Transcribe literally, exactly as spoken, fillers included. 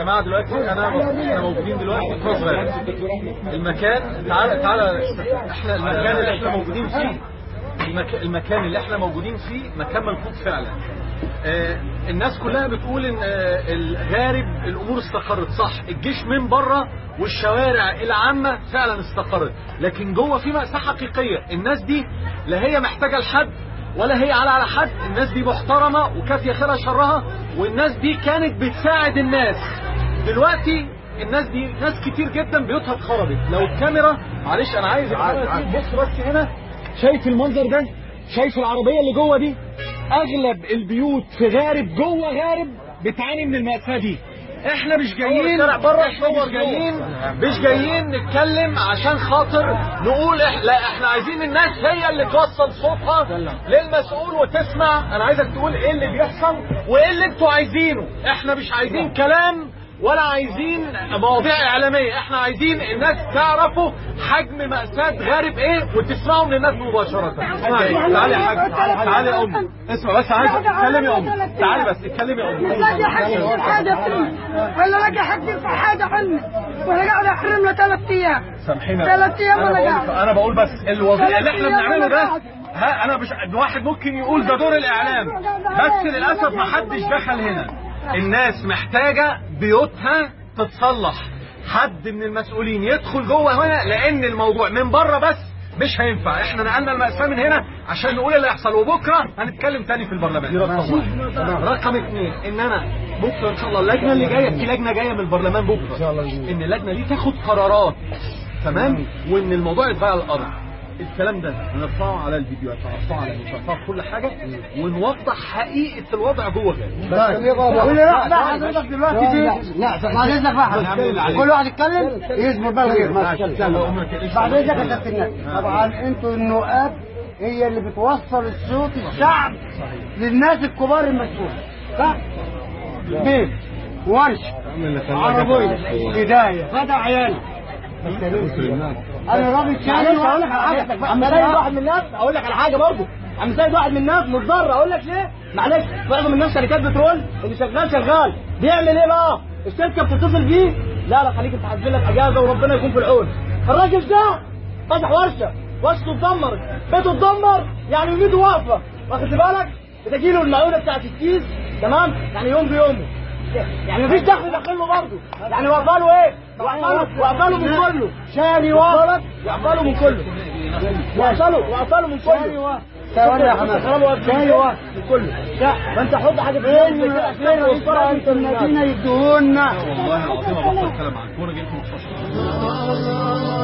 جماعه دلوقتي انا احنا موجودين دلوقتي في راس غارب. المكان تعالى تعالى احنا المكان اللي احنا موجودين فيه المك... المكان اللي احنا موجودين فيه مكان منقوط فعلا. آه الناس كلها بتقول ان آه الغارب الامور استقرت، صح، الجيش من بره والشوارع العامه فعلا استقرت، لكن جوه في مأساة حقيقيه. الناس دي لا هي محتاجه لحد ولا هي على على حد، الناس دي محترمه وكافيه خيرها شرها، والناس دي كانت بتساعد الناس. دلوقتي الناس دي ناس كتير جدا بيوتها اتخربت. لو الكاميرا معلش انا عايز بص بس هنا، شايف المنظر ده؟ شايف العربيه اللي جوه دي؟ اغلب البيوت في غارب جوه غارب بتعاني من المأساة دي. احنا مش جايين احنا مش جايين مش جايين نتكلم عشان خاطر نقول إح... لا، احنا عايزين الناس هي اللي توصل صوتها للمسؤول وتسمع. انا عايزك تقول ايه اللي بيحصل وايه اللي انتوا عايزينه. احنا مش عايزين كلام ولا عايزين مواضيع اعلاميه، احنا عايزين الناس تعرفوا حجم مأساة غارب ايه وتسمعوا من الناس مباشره. تعالي يا حاج، تعالي يا امي، اسمع بس، عايز تتكلمي يا امي، تعالي بس اتكلمي يا امي. لاقي حد في حاجه فيه ولا لاقي حد في حاجه عني ولا قاعد احرمنا ثلاث ايام. سامحينا ثلاث ايام انا ولا بقول قاعد. انا بقول بس الوظيفه اللي احنا بنعمله ده، ها انا مش واحد ممكن يقول ده دور الاعلام، بس للاسف ما حدش دخل هنا. الناس محتاجه بيوتها تتصلح، حد من المسؤولين يدخل جوه هنا، لان الموضوع من بره بس مش هينفع. احنا نقلنا المأساة من هنا عشان نقول اللي هيحصل، وبكره هنتكلم تاني في البرلمان. رقم اثنين، ان انا بكره ان شاء الله اللجنه اللي جايه، في لجنه جايه من البرلمان بكره، ان اللجنه دي تاخد قرارات تمام، وان الموضوع يتغير على الارض. الكلام ده هنرفعه على الفيديوهات، هنرفعه على هنرفعه كل حاجه، ونوضح حقيقه الوضع جوه غير. لا لا حضرتك دلوقتي لا بعد اذنك بقى كل واحد يتكلم يصبر بقى غير بعد اذنك يا كابتن. طبعا انتوا النقاب هي اللي بتوصل الصوت الشعب للناس الكبار المسؤولين، صح؟ بيت ورشه عربيه بدايه فتح عيال. انا راجل شايل اقول لك على حاجه، عم سيد واحد من الناس اقول لك على حاجه برضه، عم سيد واحد من الناس متضرر. اقول لك ليه؟ معلش، معظم الناس شركات بترول اللي شغال شغال بيعمل ايه بقى؟ الشركه بتتصل بيه، لا لا خليك انت هتنزل لك اجازه وربنا يكون في العون. الراجل ده فتح ورشه، ورشته اتدمرت، بيته اتدمر، يعني وميته واقفه، واخد بالك؟ بتجي له المعونه بتاعت الكيس تمام؟ يعني يوم بيومه، يعني مفيش دخل يدخل له برضه، يعني وقفاله ايه؟ وقفاله من كله، شاري واقفلك وقفاله من كله، وقفاله وقفاله من كله. ثواني يا حماد، شاري واقف من كله، فانت حط حاجه في ايدك عشان توصلها انت الذين يدونا. والله العظيم ابطل كلام عنك وانا جيت مخصوص.